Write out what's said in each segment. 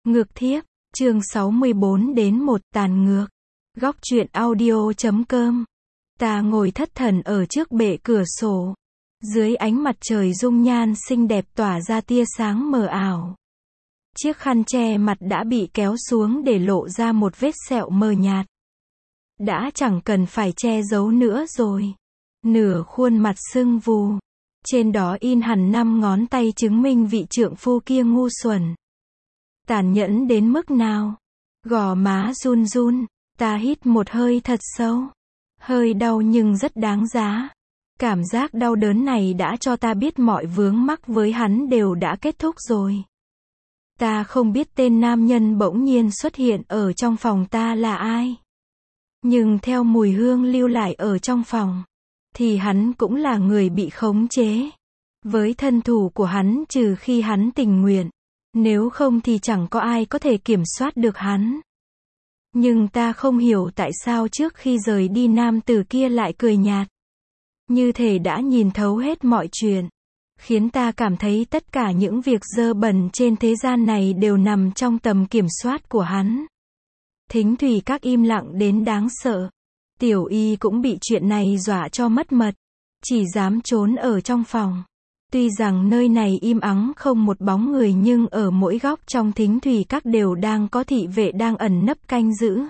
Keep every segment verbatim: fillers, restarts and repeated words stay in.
Ngược thiếp, chương sáu mươi bốn đến một tàn ngược. Góc truyện audio chấm com. Ta ngồi thất thần ở trước bệ cửa sổ. Dưới ánh mặt trời dung nhan xinh đẹp tỏa ra tia sáng mờ ảo. Chiếc khăn che mặt đã bị kéo xuống để lộ ra một vết sẹo mờ nhạt. Đã chẳng cần phải che giấu nữa rồi. Nửa khuôn mặt sưng vù. Trên đó in hẳn năm ngón tay chứng minh vị trượng phu kia ngu xuẩn. Tàn nhẫn đến mức nào? Gò má run run, ta hít một hơi thật sâu. Hơi đau nhưng rất đáng giá. Cảm giác đau đớn này đã cho ta biết mọi vướng mắc với hắn đều đã kết thúc rồi. Ta không biết tên nam nhân bỗng nhiên xuất hiện ở trong phòng ta là ai. Nhưng theo mùi hương lưu lại ở trong phòng, thì hắn cũng là người bị khống chế. Với thân thủ của hắn trừ khi hắn tình nguyện. Nếu không thì chẳng có ai có thể kiểm soát được hắn. Nhưng ta không hiểu tại sao trước khi rời đi nam tử kia lại cười nhạt. Như thể đã nhìn thấu hết mọi chuyện. Khiến ta cảm thấy tất cả những việc dơ bẩn trên thế gian này đều nằm trong tầm kiểm soát của hắn. Thính thủy các im lặng đến đáng sợ. Tiểu y cũng bị chuyện này dọa cho mất mật. Chỉ dám trốn ở trong phòng. Tuy rằng nơi này im ắng không một bóng người nhưng ở mỗi góc trong thính thủy các đều đang có thị vệ đang ẩn nấp canh giữ.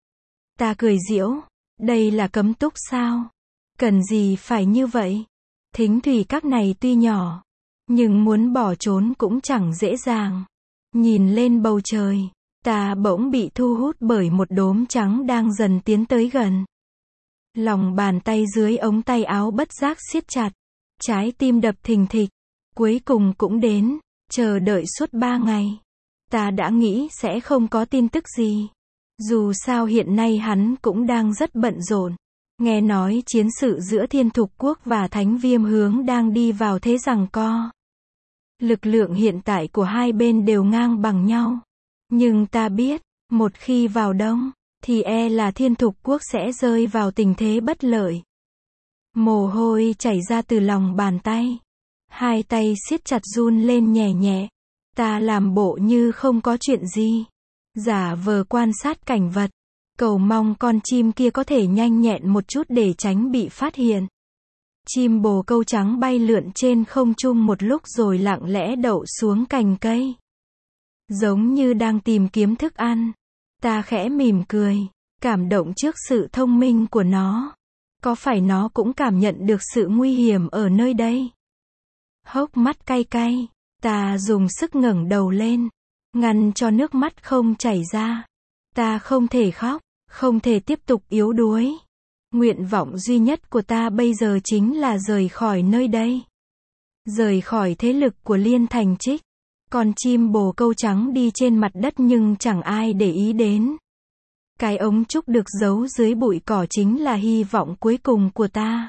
Ta cười giễu, đây là cấm túc sao? Cần gì phải như vậy? Thính thủy các này tuy nhỏ, nhưng muốn bỏ trốn cũng chẳng dễ dàng. Nhìn lên bầu trời, ta bỗng bị thu hút bởi một đốm trắng đang dần tiến tới gần. Lòng bàn tay dưới ống tay áo bất giác siết chặt. Trái tim đập thình thịch. Cuối cùng cũng đến. Chờ đợi suốt ba ngày. Ta đã nghĩ sẽ không có tin tức gì. Dù sao hiện nay hắn cũng đang rất bận rộn. Nghe nói chiến sự giữa Thiên Thục Quốc và Thánh Viêm Hướng đang đi vào thế giằng co. Lực lượng hiện tại của hai bên đều ngang bằng nhau. Nhưng ta biết, một khi vào đông, thì e là Thiên Thục Quốc sẽ rơi vào tình thế bất lợi. Mồ hôi chảy ra từ lòng bàn tay. Hai tay siết chặt run lên nhẹ nhẹ. Ta làm bộ như không có chuyện gì. Giả vờ quan sát cảnh vật. Cầu mong con chim kia có thể nhanh nhẹn một chút để tránh bị phát hiện. Chim bồ câu trắng bay lượn trên không trung một lúc rồi lặng lẽ đậu xuống cành cây. Giống như đang tìm kiếm thức ăn. Ta khẽ mỉm cười. Cảm động trước sự thông minh của nó. Có phải nó cũng cảm nhận được sự nguy hiểm ở nơi đây? Hốc mắt cay cay, ta dùng sức ngẩng đầu lên, ngăn cho nước mắt không chảy ra. Ta không thể khóc, không thể tiếp tục yếu đuối. Nguyện vọng duy nhất của ta bây giờ chính là rời khỏi nơi đây. Rời khỏi thế lực của Liên Thành Trích. Con chim bồ câu trắng đi trên mặt đất nhưng chẳng ai để ý đến. Cái ống trúc được giấu dưới bụi cỏ chính là hy vọng cuối cùng của ta.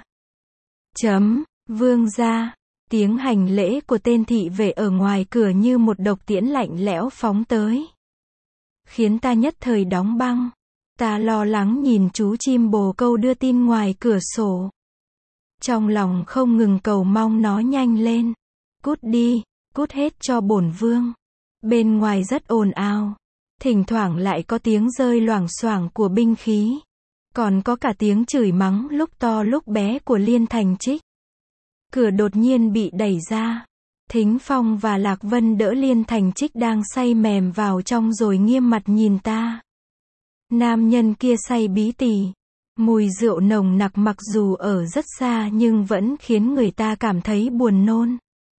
Chấm, vương gia. Tiếng hành lễ của tên thị vệ ở ngoài cửa như một độc tiễn lạnh lẽo phóng tới. Khiến ta nhất thời đóng băng. Ta lo lắng nhìn chú chim bồ câu đưa tin ngoài cửa sổ. Trong lòng không ngừng cầu mong nó nhanh lên. Cút đi, cút hết cho bổn vương. Bên ngoài rất ồn ào. Thỉnh thoảng lại có tiếng rơi loảng xoảng của binh khí. Còn có cả tiếng chửi mắng lúc to lúc bé của Liên Thành Trích. Cửa đột nhiên bị đẩy ra. Thính Phong và Lạc Vân đỡ Liên Thành Trích đang say mềm vào trong rồi nghiêm mặt nhìn ta. Nam nhân kia say bí tỉ. Mùi rượu nồng nặc mặc dù ở rất xa nhưng vẫn khiến người ta cảm thấy buồn nôn.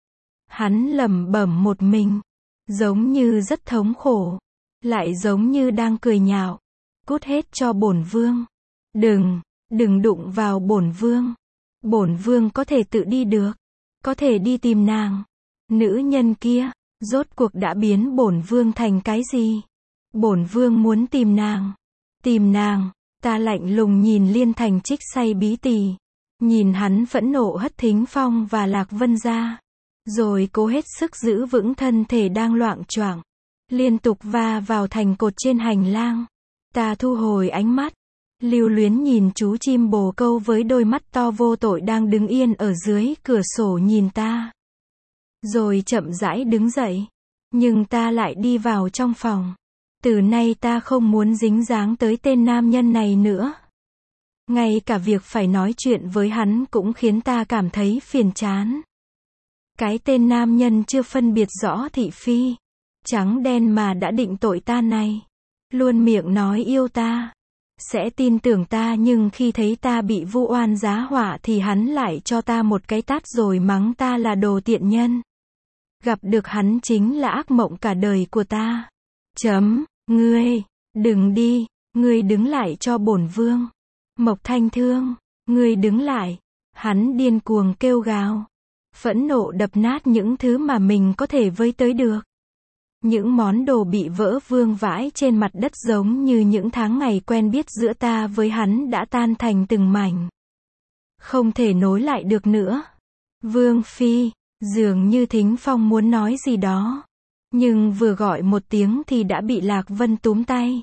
Hắn lẩm bẩm một mình. Giống như rất thống khổ. Lại giống như đang cười nhạo. Cút hết cho bổn vương. Đừng, đừng đụng vào bổn vương. Bổn vương có thể tự đi được. Có thể đi tìm nàng. Nữ nhân kia, rốt cuộc đã biến bổn vương thành cái gì? Bổn vương muốn tìm nàng. Tìm nàng, ta lạnh lùng nhìn Liên Thành Trích say bí tỉ. Nhìn hắn phẫn nộ hất Thính Phong và Lạc Vân ra. Rồi cố hết sức giữ vững thân thể đang loạng choạng. Liên tục va vào thành cột trên hành lang. Ta thu hồi ánh mắt. Lưu luyến nhìn chú chim bồ câu với đôi mắt to vô tội đang đứng yên ở dưới cửa sổ nhìn ta. Rồi chậm rãi đứng dậy. Nhưng ta lại đi vào trong phòng. Từ nay ta không muốn dính dáng tới tên nam nhân này nữa. Ngay cả việc phải nói chuyện với hắn cũng khiến ta cảm thấy phiền chán. Cái tên nam nhân chưa phân biệt rõ thị phi, trắng đen mà đã định tội ta này. Luôn miệng nói yêu ta, sẽ tin tưởng ta, nhưng khi thấy ta bị vu oan giá họa thì hắn lại cho ta một cái tát rồi mắng ta là đồ tiện nhân. Gặp được hắn chính là ác mộng cả đời của ta. Chấm, ngươi, đừng đi, ngươi đứng lại cho bổn vương. Mộc Thanh Thương, ngươi đứng lại. Hắn điên cuồng kêu gào, phẫn nộ đập nát những thứ mà mình có thể với tới được. Những món đồ bị vỡ vương vãi trên mặt đất giống như những tháng ngày quen biết giữa ta với hắn đã tan thành từng mảnh. Không thể nối lại được nữa. Vương Phi, dường như Thính Phong muốn nói gì đó. Nhưng vừa gọi một tiếng thì đã bị Lạc Vân túm tay.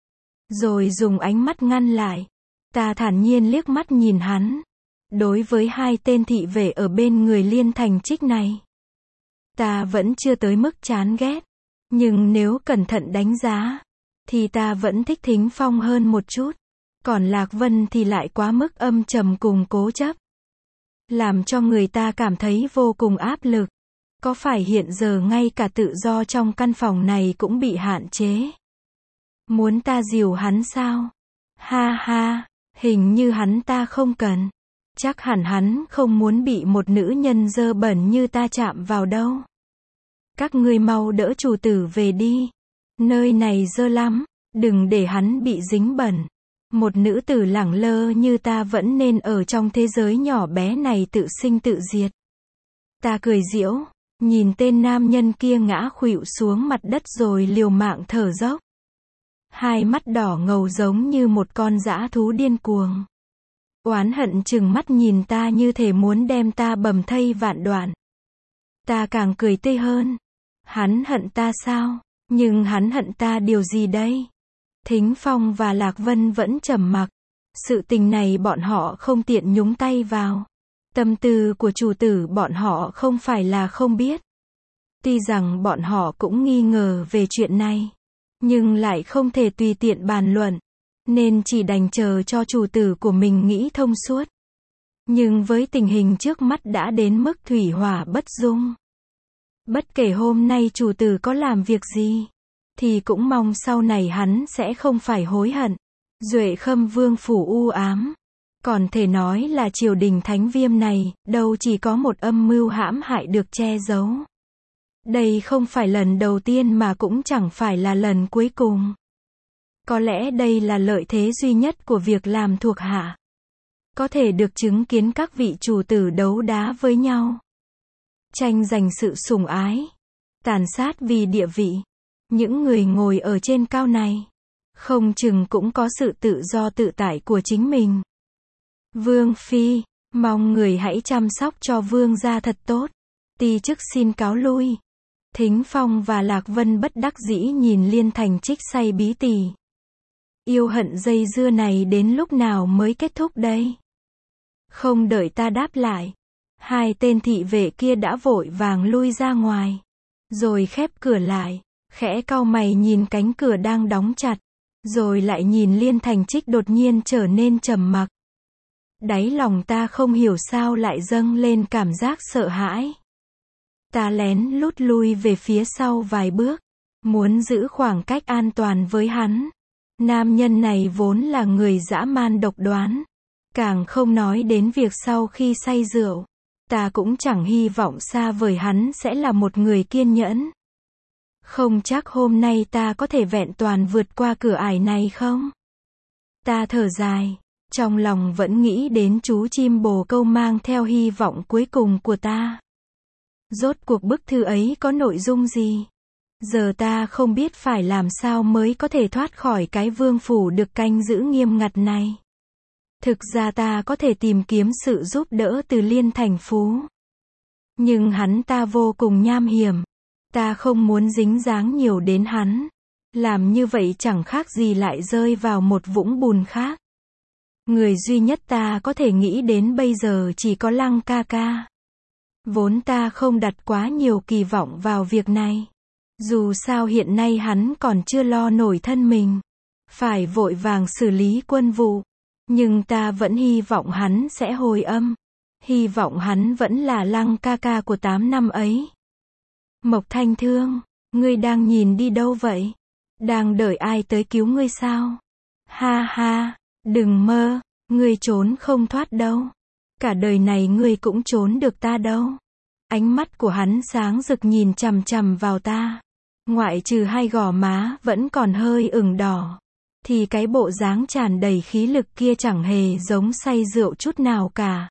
Rồi dùng ánh mắt ngăn lại. Ta thản nhiên liếc mắt nhìn hắn. Đối với hai tên thị vệ ở bên người Liên Thành Trích này, ta vẫn chưa tới mức chán ghét. Nhưng nếu cẩn thận đánh giá, thì ta vẫn thích Thính Phong hơn một chút. Còn Lạc Vân thì lại quá mức âm trầm cùng cố chấp. Làm cho người ta cảm thấy vô cùng áp lực. Có phải hiện giờ ngay cả tự do trong căn phòng này cũng bị hạn chế? Muốn ta dìu hắn sao? Ha ha, hình như hắn ta không cần. Chắc hẳn hắn không muốn bị một nữ nhân dơ bẩn như ta chạm vào đâu. Các ngươi mau đỡ chủ tử về đi. Nơi này dơ lắm, đừng để hắn bị dính bẩn. Một nữ tử lẳng lơ như ta vẫn nên ở trong thế giới nhỏ bé này tự sinh tự diệt. Ta cười giễu, nhìn tên nam nhân kia ngã khuỵu xuống mặt đất rồi liều mạng thở dốc. Hai mắt đỏ ngầu giống như một con dã thú điên cuồng. Oán hận trừng mắt nhìn ta như thể muốn đem ta bầm thây vạn đoạn. Ta càng cười tươi hơn. Hắn hận ta sao? Nhưng hắn hận ta điều gì đây? Thính Phong và Lạc Vân vẫn trầm mặc. Sự tình này bọn họ không tiện nhúng tay vào. Tâm tư của chủ tử bọn họ không phải là không biết. Tuy rằng bọn họ cũng nghi ngờ về chuyện này, nhưng lại không thể tùy tiện bàn luận, nên chỉ đành chờ cho chủ tử của mình nghĩ thông suốt. Nhưng với tình hình trước mắt đã đến mức thủy hỏa bất dung. Bất kể hôm nay chủ tử có làm việc gì, thì cũng mong sau này hắn sẽ không phải hối hận. Duệ Khâm Vương phủ u ám. Còn thể nói là triều đình Thánh Viêm này, đâu chỉ có một âm mưu hãm hại được che giấu. Đây không phải lần đầu tiên mà cũng chẳng phải là lần cuối cùng. Có lẽ đây là lợi thế duy nhất của việc làm thuộc hạ. Có thể được chứng kiến các vị chủ tử đấu đá với nhau. Tranh giành sự sủng ái. Tàn sát vì địa vị. Những người ngồi ở trên cao này, không chừng cũng có sự tự do tự tại của chính mình. Vương Phi, mong người hãy chăm sóc cho vương gia thật tốt. Ti chức xin cáo lui. Thính Phong và Lạc Vân bất đắc dĩ nhìn Liên Thành Trích say bí tỉ. Yêu hận dây dưa này đến lúc nào mới kết thúc đây? Không đợi ta đáp lại, hai tên thị vệ kia đã vội vàng lui ra ngoài, rồi khép cửa lại, khẽ cau mày nhìn cánh cửa đang đóng chặt, rồi lại nhìn Liên Thành Trích đột nhiên trở nên trầm mặc. Đáy lòng ta không hiểu sao lại dâng lên cảm giác sợ hãi. Ta lén lút lui về phía sau vài bước, muốn giữ khoảng cách an toàn với hắn. Nam nhân này vốn là người dã man độc đoán, càng không nói đến việc sau khi say rượu. Ta cũng chẳng hy vọng xa vời hắn sẽ là một người kiên nhẫn. Không chắc hôm nay ta có thể vẹn toàn vượt qua cửa ải này không? Ta thở dài, trong lòng vẫn nghĩ đến chú chim bồ câu mang theo hy vọng cuối cùng của ta. Rốt cuộc bức thư ấy có nội dung gì? Giờ ta không biết phải làm sao mới có thể thoát khỏi cái vương phủ được canh giữ nghiêm ngặt này. Thực ra ta có thể tìm kiếm sự giúp đỡ từ Liên Thành Phú. Nhưng hắn ta vô cùng nham hiểm. Ta không muốn dính dáng nhiều đến hắn. Làm như vậy chẳng khác gì lại rơi vào một vũng bùn khác. Người duy nhất ta có thể nghĩ đến bây giờ chỉ có Lăng ca ca. Vốn ta không đặt quá nhiều kỳ vọng vào việc này. Dù sao hiện nay hắn còn chưa lo nổi thân mình, phải vội vàng xử lý quân vụ. Nhưng ta vẫn hy vọng hắn sẽ hồi âm. Hy vọng hắn vẫn là Lăng ca ca của tám năm ấy. Mộc Thanh Thương, ngươi đang nhìn đi đâu vậy? Đang đợi ai tới cứu ngươi sao? Ha ha, đừng mơ, ngươi trốn không thoát đâu. Cả đời này ngươi cũng trốn được ta đâu. Ánh mắt của hắn sáng rực nhìn chằm chằm vào ta. Ngoại trừ hai gò má vẫn còn hơi ửng đỏ, thì cái bộ dáng tràn đầy khí lực kia chẳng hề giống say rượu chút nào cả.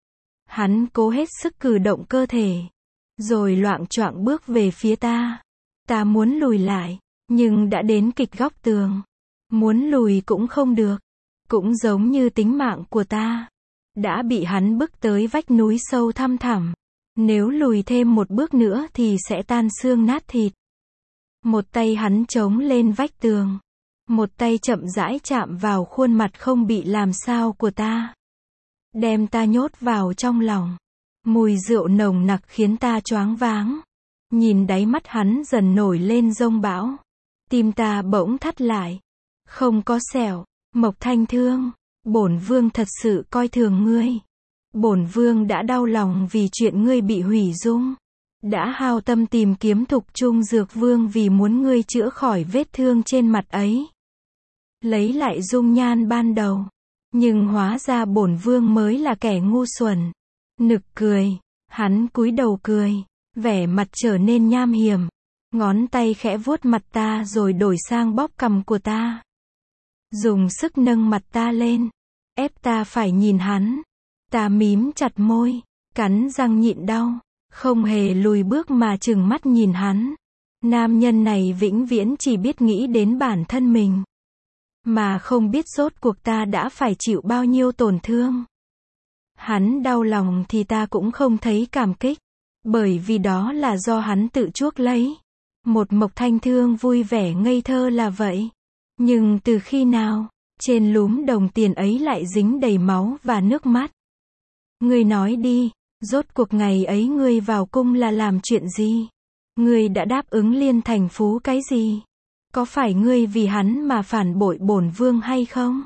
Hắn cố hết sức cử động cơ thể, rồi loạng choạng bước về phía ta. Ta muốn lùi lại, nhưng đã đến kịch góc tường. Muốn lùi cũng không được. Cũng giống như tính mạng của ta, đã bị hắn bức tới vách núi sâu thăm thẳm. Nếu lùi thêm một bước nữa thì sẽ tan xương nát thịt. Một tay hắn chống lên vách tường, một tay chậm rãi chạm vào khuôn mặt không bị làm sao của ta, đem ta nhốt vào trong lòng. Mùi rượu nồng nặc khiến ta choáng váng. Nhìn đáy mắt hắn dần nổi lên giông bão, tim ta bỗng thắt lại. Không có sẹo, Mộc Thanh Thương, bổn vương thật sự coi thường ngươi. Bổn vương đã đau lòng vì chuyện ngươi bị hủy dung, đã hao tâm tìm kiếm Thục Trung Dược Vương vì muốn ngươi chữa khỏi vết thương trên mặt ấy, lấy lại dung nhan ban đầu. Nhưng hóa ra bổn vương mới là kẻ ngu xuẩn. Nực cười, hắn cúi đầu cười, vẻ mặt trở nên nham hiểm. Ngón tay khẽ vuốt mặt ta rồi đổi sang bóp cằm của ta. Dùng sức nâng mặt ta lên, ép ta phải nhìn hắn. Ta mím chặt môi, cắn răng nhịn đau, không hề lùi bước mà trừng mắt nhìn hắn. Nam nhân này vĩnh viễn chỉ biết nghĩ đến bản thân mình, mà không biết rốt cuộc ta đã phải chịu bao nhiêu tổn thương. Hắn đau lòng thì ta cũng không thấy cảm kích, bởi vì đó là do hắn tự chuốc lấy. Một Mộc Thanh Thương vui vẻ ngây thơ là vậy. Nhưng từ khi nào, trên lúm đồng tiền ấy lại dính đầy máu và nước mắt? Ngươi nói đi, rốt cuộc ngày ấy ngươi vào cung là làm chuyện gì? Ngươi đã đáp ứng Liên Thành Phú cái gì? Có phải ngươi vì hắn mà phản bội bổn vương hay không?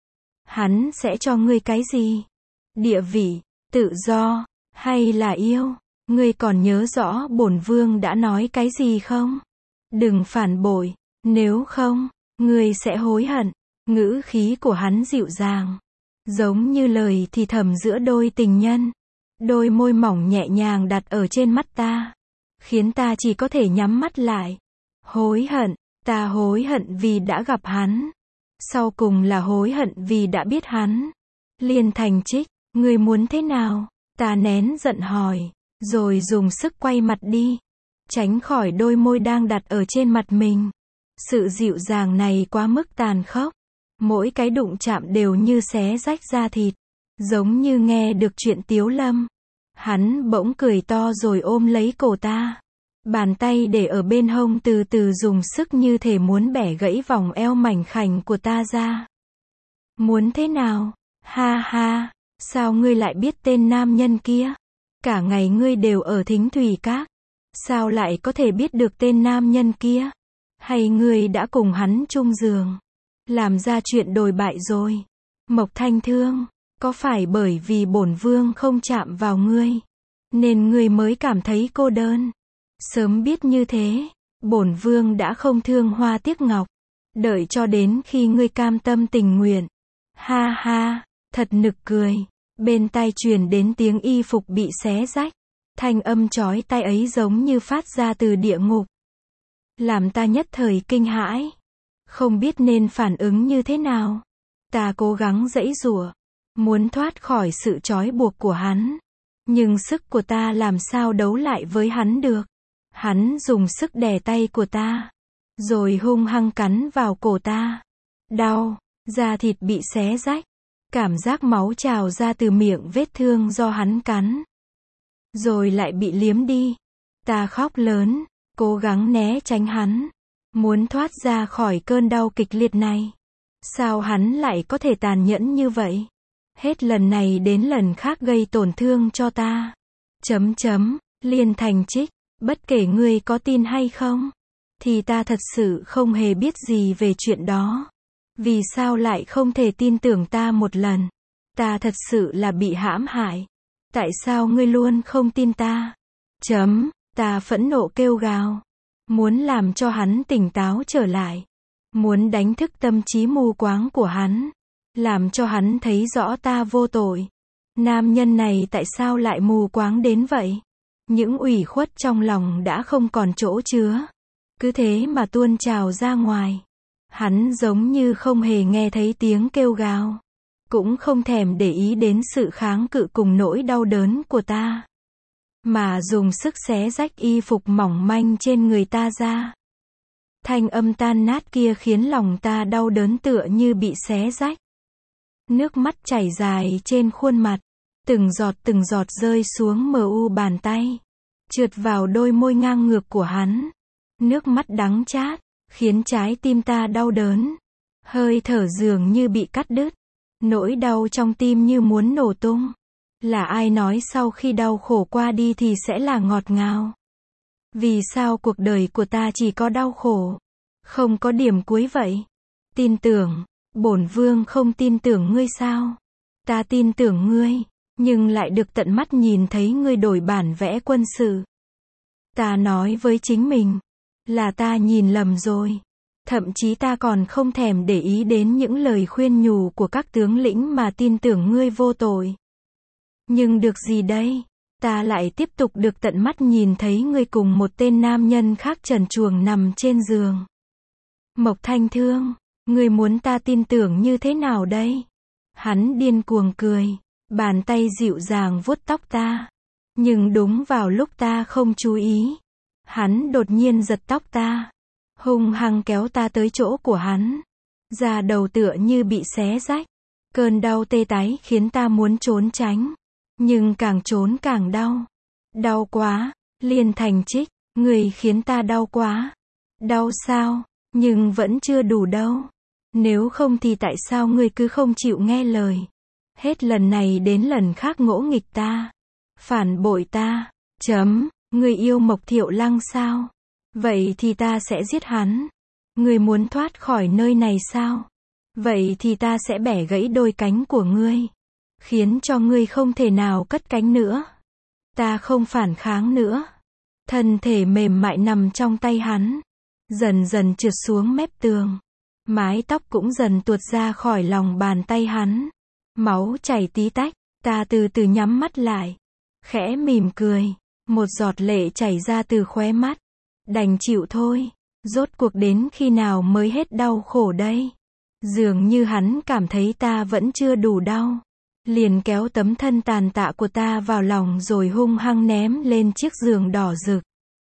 Hắn sẽ cho ngươi cái gì? Địa vị, tự do, hay là yêu? Ngươi còn nhớ rõ bổn vương đã nói cái gì không? Đừng phản bội, nếu không, ngươi sẽ hối hận. Ngữ khí của hắn dịu dàng, giống như lời thì thầm giữa đôi tình nhân. Đôi môi mỏng nhẹ nhàng đặt ở trên mắt ta, khiến ta chỉ có thể nhắm mắt lại. Hối hận, ta hối hận vì đã gặp hắn. Sau cùng là hối hận vì đã biết hắn. Liên Thành Trích, ngươi muốn thế nào? Ta nén giận hỏi, rồi dùng sức quay mặt đi, tránh khỏi đôi môi đang đặt ở trên mặt mình. Sự dịu dàng này quá mức tàn khốc. Mỗi cái đụng chạm đều như xé rách da thịt, giống như nghe được chuyện Tiếu Lâm. Hắn bỗng cười to rồi ôm lấy cổ ta. Bàn tay để ở bên hông từ từ dùng sức như thể muốn bẻ gãy vòng eo mảnh khảnh của ta ra. Muốn thế nào? Ha ha, sao ngươi lại biết tên nam nhân kia? Cả ngày ngươi đều ở Thính Thủy Các, sao lại có thể biết được tên nam nhân kia? Hay ngươi đã cùng hắn chung giường, làm ra chuyện đồi bại rồi? Mộc Thanh Thương, có phải bởi vì bổn vương không chạm vào ngươi, nên ngươi mới cảm thấy cô đơn? Sớm biết như thế, bổn vương đã không thương hoa tiếc ngọc, đợi cho đến khi ngươi cam tâm tình nguyện. Ha ha, thật nực cười. Bên tai truyền đến tiếng y phục bị xé rách. Thanh âm chói tai ấy giống như phát ra từ địa ngục, làm ta nhất thời kinh hãi, không biết nên phản ứng như thế nào. Ta cố gắng giãy giụa, muốn thoát khỏi sự trói buộc của hắn, nhưng sức của ta làm sao đấu lại với hắn được. Hắn dùng sức đè tay của ta, rồi hung hăng cắn vào cổ ta. Đau, da thịt bị xé rách, cảm giác máu trào ra từ miệng vết thương do hắn cắn, rồi lại bị liếm đi. Ta khóc lớn, cố gắng né tránh hắn, muốn thoát ra khỏi cơn đau kịch liệt này. Sao hắn lại có thể tàn nhẫn như vậy? Hết lần này đến lần khác gây tổn thương cho ta. Chấm chấm, Liên Thành Trích, bất kể ngươi có tin hay không, thì ta thật sự không hề biết gì về chuyện đó. Vì sao lại không thể tin tưởng ta một lần? Ta thật sự là bị hãm hại. Tại sao ngươi luôn không tin ta? Chấm, ta phẫn nộ kêu gào. Muốn làm cho hắn tỉnh táo trở lại. Muốn đánh thức tâm trí mù quáng của hắn. Làm cho hắn thấy rõ ta vô tội. Nam nhân này tại sao lại mù quáng đến vậy? Những ủy khuất trong lòng đã không còn chỗ chứa. Cứ thế mà tuôn trào ra ngoài. Hắn giống như không hề nghe thấy tiếng kêu gào. Cũng không thèm để ý đến sự kháng cự cùng nỗi đau đớn của ta. Mà dùng sức xé rách y phục mỏng manh trên người ta ra. Thanh âm tan nát kia khiến lòng ta đau đớn tựa như bị xé rách. Nước mắt chảy dài trên khuôn mặt. Từng giọt từng giọt rơi xuống mờ u bàn tay. Trượt vào đôi môi ngang ngược của hắn. Nước mắt đắng chát, khiến trái tim ta đau đớn. Hơi thở dường như bị cắt đứt. Nỗi đau trong tim như muốn nổ tung. Là ai nói sau khi đau khổ qua đi thì sẽ là ngọt ngào? Vì sao cuộc đời của ta chỉ có đau khổ? Không có điểm cuối vậy? Tin tưởng, bổn vương không tin tưởng ngươi sao? Ta tin tưởng ngươi, nhưng lại được tận mắt nhìn thấy ngươi đổi bản vẽ quân sự. Ta nói với chính mình, là ta nhìn lầm rồi. Thậm chí ta còn không thèm để ý đến những lời khuyên nhủ của các tướng lĩnh mà tin tưởng ngươi vô tội. Nhưng được gì đây? Ta lại tiếp tục được tận mắt nhìn thấy ngươi cùng một tên nam nhân khác trần truồng nằm trên giường. Mộc Thanh Thương, ngươi muốn ta tin tưởng như thế nào đây? Hắn điên cuồng cười, bàn tay dịu dàng vuốt tóc ta. Nhưng đúng vào lúc ta không chú ý, hắn đột nhiên giật tóc ta. Hung hăng kéo ta tới chỗ của hắn. Da đầu tựa như bị xé rách. Cơn đau tê tái khiến ta muốn trốn tránh. Nhưng càng trốn càng đau. Đau quá, Liên Thành Trích, người khiến ta đau quá. Đau sao? Nhưng vẫn chưa đủ đâu. Nếu không thì tại sao ngươi cứ không chịu nghe lời? Hết lần này đến lần khác ngỗ nghịch ta. Phản bội ta. Chấm, ngươi yêu Mộc Thiệu Lăng sao? Vậy thì ta sẽ giết hắn. Ngươi muốn thoát khỏi nơi này sao? Vậy thì ta sẽ bẻ gãy đôi cánh của ngươi. Khiến cho ngươi không thể nào cất cánh nữa. Ta không phản kháng nữa. Thân thể mềm mại nằm trong tay hắn. Dần dần trượt xuống mép tường. Mái tóc cũng dần tuột ra khỏi lòng bàn tay hắn. Máu chảy tí tách. Ta từ từ nhắm mắt lại. Khẽ mỉm cười. Một giọt lệ chảy ra từ khóe mắt. Đành chịu thôi. Rốt cuộc đến khi nào mới hết đau khổ đây? Dường như hắn cảm thấy ta vẫn chưa đủ đau. Liền kéo tấm thân tàn tạ của ta vào lòng rồi hung hăng ném lên chiếc giường đỏ rực.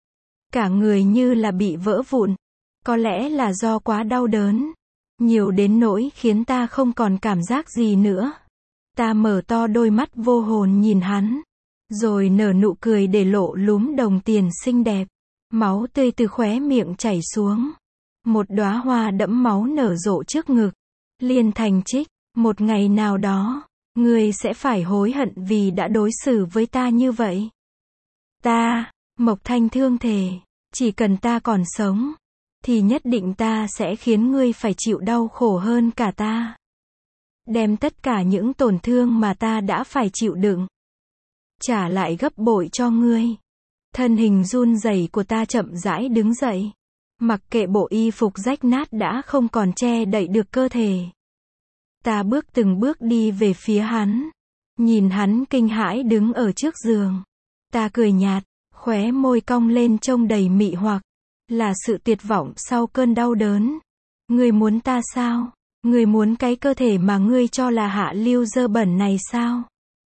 Cả người như là bị vỡ vụn. Có lẽ là do quá đau đớn. Nhiều đến nỗi khiến ta không còn cảm giác gì nữa. Ta mở to đôi mắt vô hồn nhìn hắn. Rồi nở nụ cười để lộ lúm đồng tiền xinh đẹp. Máu tươi từ khóe miệng chảy xuống. Một đóa hoa đẫm máu nở rộ trước ngực. Liên Thành Trích, một ngày nào đó, ngươi sẽ phải hối hận vì đã đối xử với ta như vậy. Ta, Mộc Thanh Thương thề, chỉ cần ta còn sống, thì nhất định ta sẽ khiến ngươi phải chịu đau khổ hơn cả ta. Đem tất cả những tổn thương mà ta đã phải chịu đựng, trả lại gấp bội cho ngươi. Thân hình run rẩy của ta chậm rãi đứng dậy. Mặc kệ bộ y phục rách nát đã không còn che đậy được cơ thể. Ta bước từng bước đi về phía hắn. Nhìn hắn kinh hãi đứng ở trước giường. Ta cười nhạt, khóe môi cong lên trông đầy mị hoặc. Là sự tuyệt vọng sau cơn đau đớn. Ngươi muốn ta sao? Ngươi muốn cái cơ thể mà ngươi cho là hạ lưu dơ bẩn này sao?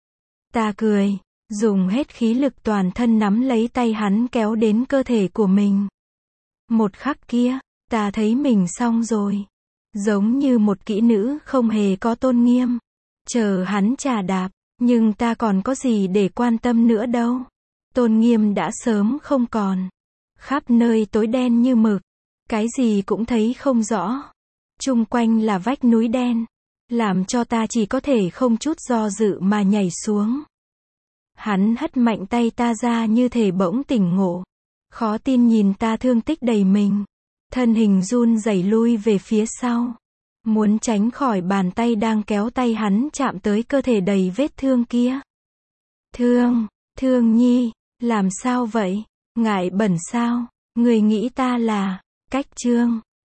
Ta cười, dùng hết khí lực toàn thân nắm lấy tay hắn kéo đến cơ thể của mình. Một khắc kia, ta thấy mình xong rồi. Giống như một kỹ nữ không hề có tôn nghiêm. Chờ hắn chà đạp, nhưng ta còn có gì để quan tâm nữa đâu. Tôn nghiêm đã sớm không còn. Khắp nơi tối đen như mực. Cái gì cũng thấy không rõ. Chung quanh là vách núi đen. Làm cho ta chỉ có thể không chút do dự mà nhảy xuống. Hắn hất mạnh tay ta ra như thể bỗng tỉnh ngộ. Khó tin nhìn ta thương tích đầy mình. Thân hình run rẩy lui về phía sau. Muốn tránh khỏi bàn tay đang kéo tay hắn chạm tới cơ thể đầy vết thương kia. Thương, Thương Nhi, làm sao vậy? Ngại bẩn sao? Người nghĩ ta là, Cách Trương,